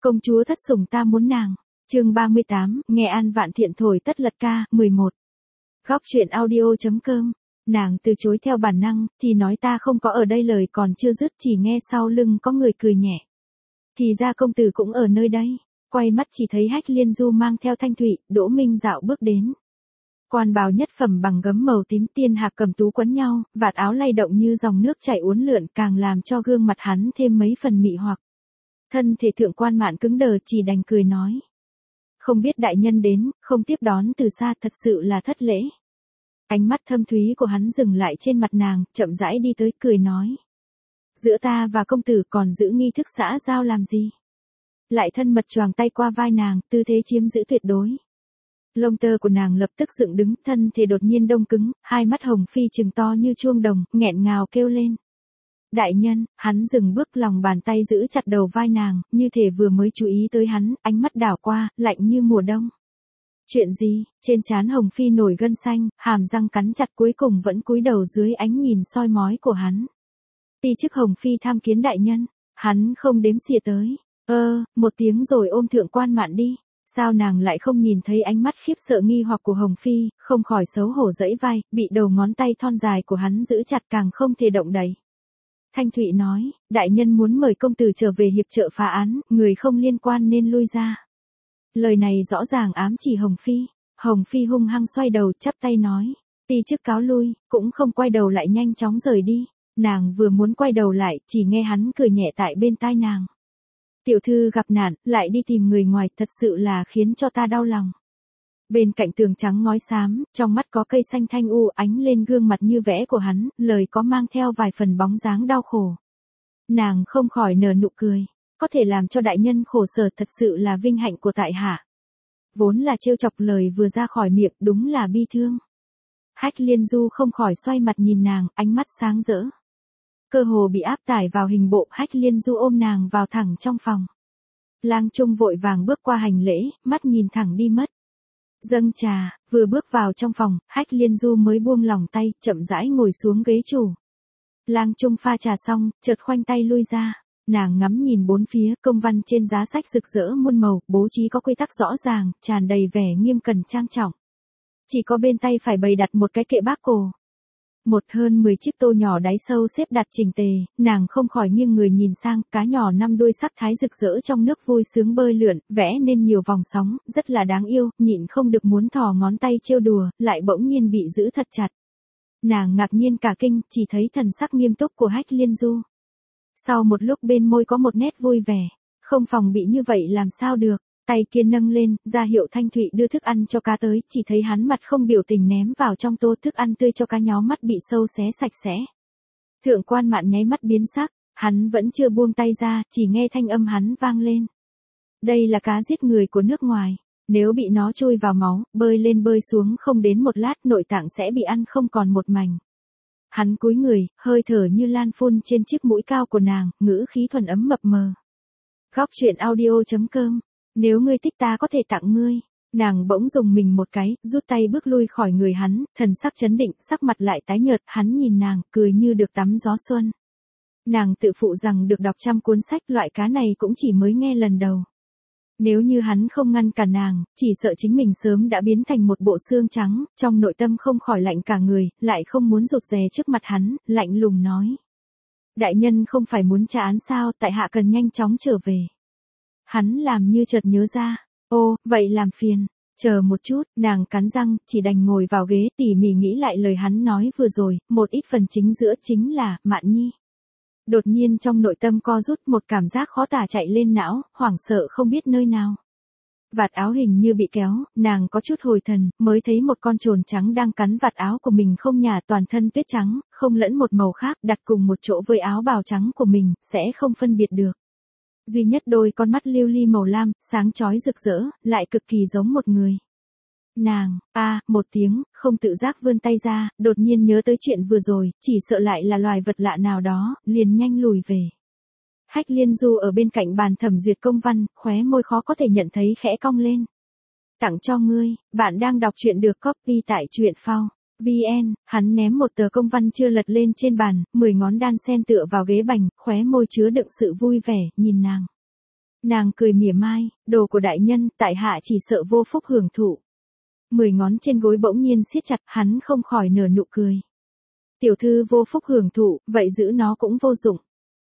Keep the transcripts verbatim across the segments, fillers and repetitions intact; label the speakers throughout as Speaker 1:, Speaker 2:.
Speaker 1: Công chúa thất sủng ta muốn nàng. Chương ba mươi tám, nghe An Vạn Thiện thổi tất lật ca, mười một. Góc truyện audio.com. Nàng từ chối theo bản năng, thì nói ta không có ở đây, lời còn chưa dứt chỉ nghe sau lưng có người cười nhẹ. Thì ra công tử cũng ở nơi đây. Quay mắt chỉ thấy Hách Liên Du mang theo Thanh Thụy, Đỗ Minh dạo bước đến. Quan bào nhất phẩm bằng gấm màu tím, tiên hạc cầm tú quấn nhau, vạt áo lay động như dòng nước chảy uốn lượn, càng làm cho gương mặt hắn thêm mấy phần mị hoặc. Thân thể Thượng Quan Mạn cứng đờ, chỉ đành cười nói. Không biết đại nhân đến, không tiếp đón từ xa, thật sự là thất lễ. Ánh mắt thâm thúy của hắn dừng lại trên mặt nàng, chậm rãi đi tới, cười nói. Giữa ta và công tử còn giữ nghi thức xã giao làm gì? Lại thân mật choàng tay qua vai nàng, tư thế chiếm giữ tuyệt đối. Lông tơ của nàng lập tức dựng đứng, thân thể đột nhiên đông cứng, hai mắt hồng phi trừng to như chuông đồng, nghẹn ngào kêu lên. Đại nhân, hắn dừng bước, lòng bàn tay giữ chặt đầu vai nàng, như thể vừa mới chú ý tới hắn, ánh mắt đảo qua, lạnh như mùa đông. Chuyện gì? Trên trán hồng phi nổi gân xanh, hàm răng cắn chặt, cuối cùng vẫn cúi đầu dưới ánh nhìn soi mói của hắn. Ti chức hồng phi tham kiến đại nhân, hắn không đếm xỉa tới. Ơ, một tiếng rồi ôm Thượng Quan Mạn đi. Sao nàng lại không nhìn thấy ánh mắt khiếp sợ nghi hoặc của Hồng Phi, không khỏi xấu hổ giãy vai, bị đầu ngón tay thon dài của hắn giữ chặt, càng không thể động đậy. Thanh Thụy nói, đại nhân muốn mời công tử trở về hiệp trợ phá án, người không liên quan nên lui ra. Lời này rõ ràng ám chỉ Hồng Phi. Hồng Phi hung hăng xoay đầu, chắp tay nói, ti chức cáo lui, cũng không quay đầu lại, nhanh chóng rời đi. Nàng vừa muốn quay đầu lại, chỉ nghe hắn cười nhẹ tại bên tai nàng. Tiểu thư gặp nạn, lại đi tìm người ngoài, thật sự là khiến cho ta đau lòng. Bên cạnh tường trắng ngói xám, trong mắt có cây xanh thanh u ánh lên gương mặt như vẽ của hắn, lời có mang theo vài phần bóng dáng đau khổ. Nàng không khỏi nở nụ cười, có thể làm cho đại nhân khổ sở thật sự là vinh hạnh của tại hạ. Vốn là trêu chọc, lời vừa ra khỏi miệng đúng là bi thương. Hách Liên Du không khỏi xoay mặt nhìn nàng, ánh mắt sáng rỡ. Cơ hồ bị áp tải vào hình bộ, Hách Liên Du ôm nàng vào thẳng trong phòng. Lang Trung vội vàng bước qua hành lễ, mắt nhìn thẳng đi mất. Dâng trà, vừa bước vào trong phòng, Hách Liên Du mới buông lỏng tay, chậm rãi ngồi xuống ghế chủ. Lang Trung pha trà xong, chợt khoanh tay lui ra. Nàng ngắm nhìn bốn phía, công văn trên giá sách rực rỡ muôn màu, bố trí có quy tắc rõ ràng, tràn đầy vẻ nghiêm cẩn trang trọng. Chỉ có bên tay phải bày đặt một cái kệ bác cổ. Một hơn mười chiếc tô nhỏ đáy sâu xếp đặt chỉnh tề, nàng không khỏi nghiêng người nhìn sang, cá nhỏ năm đuôi sắc thái rực rỡ trong nước vui sướng bơi lượn, vẽ nên nhiều vòng sóng, rất là đáng yêu, nhịn không được muốn thò ngón tay trêu đùa, lại bỗng nhiên bị giữ thật chặt. Nàng ngạc nhiên cả kinh, chỉ thấy thần sắc nghiêm túc của Hách Liên Du. Sau một lúc bên môi có một nét vui vẻ, không phòng bị như vậy làm sao được. Tay kia nâng lên, ra hiệu Thanh Thụy đưa thức ăn cho cá tới, chỉ thấy hắn mặt không biểu tình ném vào trong tô thức ăn tươi cho cá, nhó mắt bị sâu xé sạch sẽ. Thượng Quan Mạn nháy mắt biến sắc, hắn vẫn chưa buông tay ra, chỉ nghe thanh âm hắn vang lên. Đây là cá giết người của nước ngoài, nếu bị nó chui vào máu, bơi lên bơi xuống không đến một lát nội tạng sẽ bị ăn không còn một mảnh. Hắn cúi người, hơi thở như lan phun trên chiếc mũi cao của nàng, ngữ khí thuần ấm mập mờ. Góc truyện audio.com. Nếu ngươi thích ta có thể tặng ngươi. Nàng bỗng dùng mình một cái, rút tay bước lui khỏi người hắn, thần sắc chấn định, sắc mặt lại tái nhợt, hắn nhìn nàng, cười như được tắm gió xuân. Nàng tự phụ rằng được đọc trăm cuốn sách, loại cá này cũng chỉ mới nghe lần đầu. Nếu như hắn không ngăn cản nàng, chỉ sợ chính mình sớm đã biến thành một bộ xương trắng, trong nội tâm không khỏi lạnh cả người, lại không muốn rụt rè trước mặt hắn, lạnh lùng nói. Đại nhân không phải muốn tra án sao, tại hạ cần nhanh chóng trở về. Hắn làm như chợt nhớ ra, ô, vậy làm phiền, chờ một chút, nàng cắn răng, chỉ đành ngồi vào ghế tỉ mỉ nghĩ lại lời hắn nói vừa rồi, một ít phần chính giữa chính là, Mạn Nhi. Đột nhiên trong nội tâm co rút, một cảm giác khó tả chạy lên não, hoảng sợ không biết nơi nào. Vạt áo hình như bị kéo, nàng có chút hồi thần, mới thấy một con trồn trắng đang cắn vạt áo của mình không nhả, toàn thân tuyết trắng, không lẫn một màu khác, đặt cùng một chỗ với áo bào trắng của mình, sẽ không phân biệt được. Duy nhất đôi con mắt lưu ly màu lam, sáng chói rực rỡ, lại cực kỳ giống một người. Nàng, a à, một tiếng, không tự giác vươn tay ra, đột nhiên nhớ tới chuyện vừa rồi, chỉ sợ lại là loài vật lạ nào đó, liền nhanh lùi về. Hách Liên Du ở bên cạnh bàn thẩm duyệt công văn, khóe môi khó có thể nhận thấy khẽ cong lên. Tặng cho ngươi, bạn đang đọc truyện được copy tại truyện phao. vê en, hắn ném một tờ công văn chưa lật lên trên bàn, mười ngón đan sen tựa vào ghế bành, khóe môi chứa đựng sự vui vẻ, nhìn nàng. Nàng cười mỉa mai, đồ của đại nhân, tại hạ chỉ sợ vô phúc hưởng thụ. Mười ngón trên gối bỗng nhiên siết chặt, hắn không khỏi nở nụ cười. Tiểu thư vô phúc hưởng thụ, vậy giữ nó cũng vô dụng.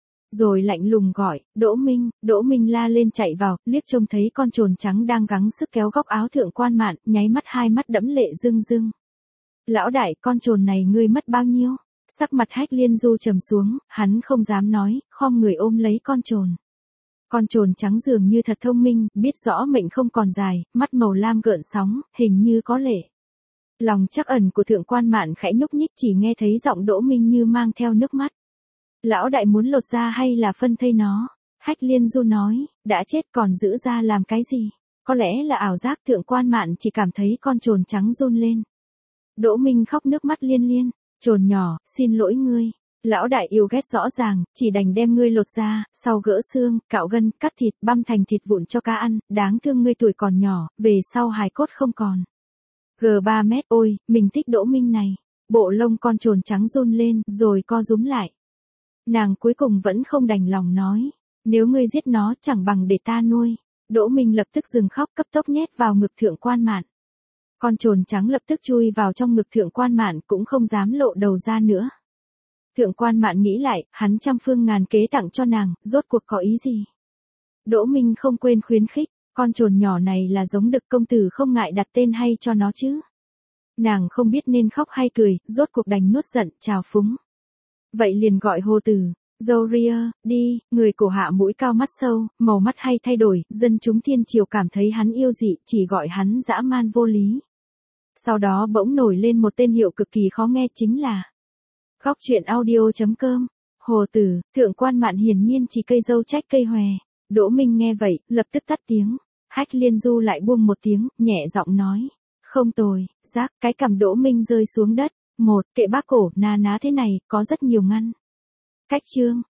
Speaker 1: Rồi lạnh lùng gọi, Đỗ Minh, Đỗ Minh la lên chạy vào, liếc trông thấy con trồn trắng đang gắng sức kéo góc áo Thượng Quan Mạn, nháy mắt hai mắt đẫm lệ rưng rưng. Lão đại, con trồn này ngươi mất bao nhiêu? Sắc mặt Hách Liên Du trầm xuống, hắn không dám nói, khom người ôm lấy con trồn. Con trồn trắng dường như thật thông minh, biết rõ mệnh không còn dài, mắt màu lam gợn sóng, hình như có lệ. Lòng trắc ẩn của Thượng Quan Mạn khẽ nhúc nhích, chỉ nghe thấy giọng Đỗ Minh như mang theo nước mắt. Lão đại muốn lột ra hay là phân thây nó? Hách Liên Du nói, đã chết còn giữ ra làm cái gì? Có lẽ là ảo giác. Thượng Quan Mạn chỉ cảm thấy con trồn trắng run lên. Đỗ Minh khóc nước mắt liên liên, trồn nhỏ, xin lỗi ngươi. Lão đại yêu ghét rõ ràng, chỉ đành đem ngươi lột ra, sau gỡ xương, cạo gân, cắt thịt, băm thành thịt vụn cho cá ăn, đáng thương ngươi tuổi còn nhỏ, về sau hài cốt không còn. G ba mét, ôi, mình thích Đỗ Minh này. Bộ lông con trồn trắng run lên, rồi co rúm lại. Nàng cuối cùng vẫn không đành lòng nói, nếu ngươi giết nó chẳng bằng để ta nuôi. Đỗ Minh lập tức dừng khóc, cấp tốc nhét vào ngực Thượng Quan Mạn. Con trồn trắng lập tức chui vào trong ngực Thượng Quan Mạn, cũng không dám lộ đầu ra nữa. Thượng Quan Mạn nghĩ lại, hắn trăm phương ngàn kế tặng cho nàng, rốt cuộc có ý gì? Đỗ Minh không quên khuyến khích, con trồn nhỏ này là giống Đực công tử, không ngại đặt tên hay cho nó chứ. Nàng không biết nên khóc hay cười, rốt cuộc đành nuốt giận, chào phúng. Vậy liền gọi Hồ Tử, Dorier, đi. Người cổ hạ mũi cao mắt sâu, màu mắt hay thay đổi, dân chúng thiên triều cảm thấy hắn yêu dị, chỉ gọi hắn dã man vô lý. Sau đó bỗng nổi lên một tên hiệu cực kỳ khó nghe, chính là Góc truyện audio chấm com. Hồ Tử. Thượng Quan Mạn hiển nhiên chỉ cây dâu trách cây hòe. Đỗ Minh nghe vậy, lập tức tắt tiếng. Hách Liên Du lại buông một tiếng, nhẹ giọng nói, không tồi. Rác. Cái cằm Đỗ Minh rơi xuống đất. Một, kệ bác cổ, na ná thế này, có rất nhiều ngăn cách chương.